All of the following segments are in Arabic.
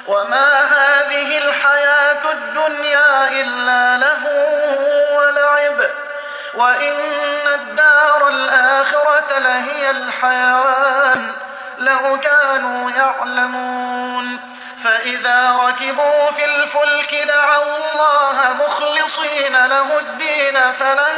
وما هذه الحياة الدنيا إلا لهو ولعب وإن الدار الآخرة لهي الحيوان لو كانوا يعلمون فإذا ركبوا في الفلك دعوا الله مخلصين له الدين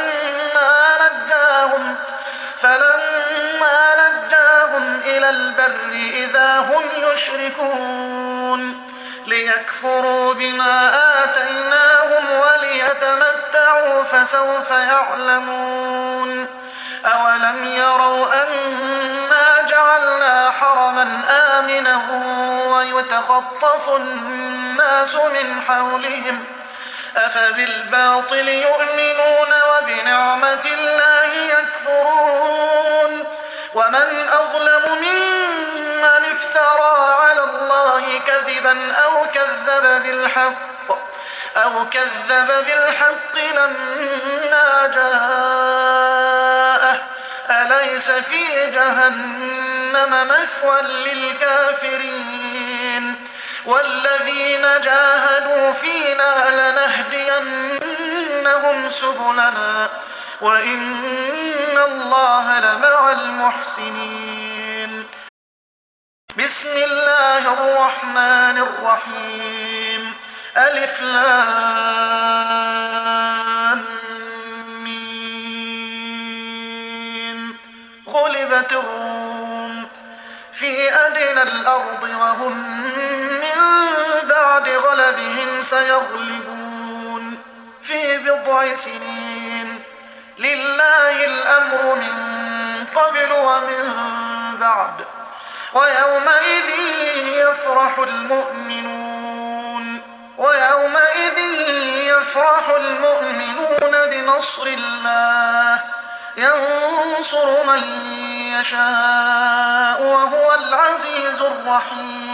فلما نجاهم إلى البر إذا هم يشركون ليكفروا بما آتيناهم وليتمتعوا فسوف يعلمون أولم يروا أنا جعلنا حرما آمنا ويتخطف الناس من حولهم أفبالباطل يؤمنون وبنعمة الله يكفرون ومن أظلم ممن افترى على الله كذبا أو كذب بالحق لما جاءه أليس في جهنم مثوى للكافرين والذين جاهدوا فينا لنهدينهم سبلنا وإن الله لمع المحسنين بسم الله الرحمن الرحيم ألف لام ميم غلبت الروم في أدنى الأرض وهم من بعد غلبهم سيغلبون في بضع سنين لله الأمر من قبل ومن بعد ويومئذ يفرح المؤمنون بنصر الله ينصر من يشاء وهو العزيز الرحيم